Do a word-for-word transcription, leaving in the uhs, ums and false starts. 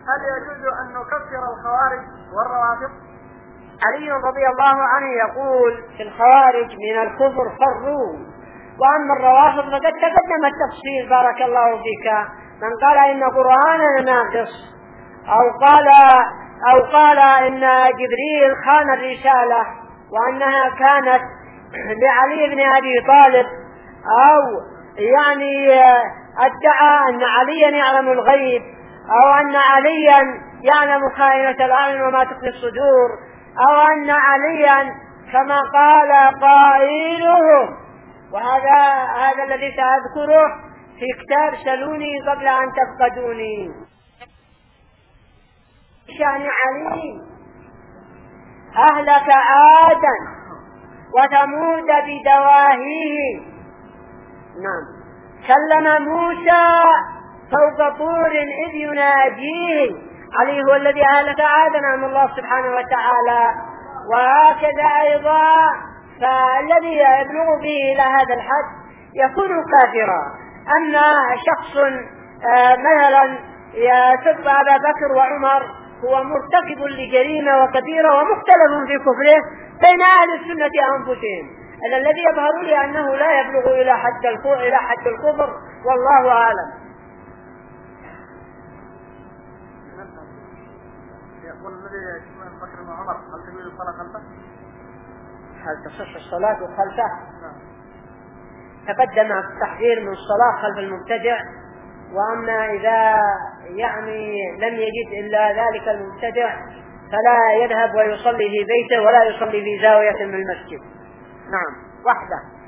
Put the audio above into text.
هل يجوز أن نكفر الخوارج والروافض؟ علي رضي الله عنه يقول في الخوارج من الكفر فروا، وأما الروافض فقد تقدم التفصيل بارك الله فيك. من قال إن قرآننا ناقص، أو قال أو قال إن جبريل خان الرسالة وأنها كانت لعلي بن أبي طالب، أو يعني ادعى أن عليا يعلم الغيب، أو أن عليا يعلم خائنة الأعين وما تخفي الصدور، أو أن عليا كما قال قائلهم. وهذا هذا الذي سأذكره في كتاب سلوني قبل أن تفقدوني. شأن علي أهلك عادا وثمود بدواهيه. نعم. كلم موسى فوق طور إذ يناجيه. علي هو الذي أهلك عادا عن الله سبحانه وتعالى. وهكذا أيضا فالذي يبلغ به إلى هذا الحد يكون كافرا. أما شخص مثلا يسب أبا بكر وعمر هو مرتكب لجريمة وكبيرة ومختلف في كفره بين أهل السنة أنفسهم. هذا الذي يظهر لي أنه لا يبلغ إلى حد إلى حد الكفر، والله أعلم. يقول الذي يشبه بكر وعمر هل تجوز الصلاة خلفه؟ هل تصح الصلاة خلفه؟ تقدم التحذير من الصلاة خلف المبتدع. وأما إذا يعني لم يجد إلا ذلك المبتدع فلا يذهب ويصلي في بيته ولا يصلي في زاوية من المسجد. نعم. وحده.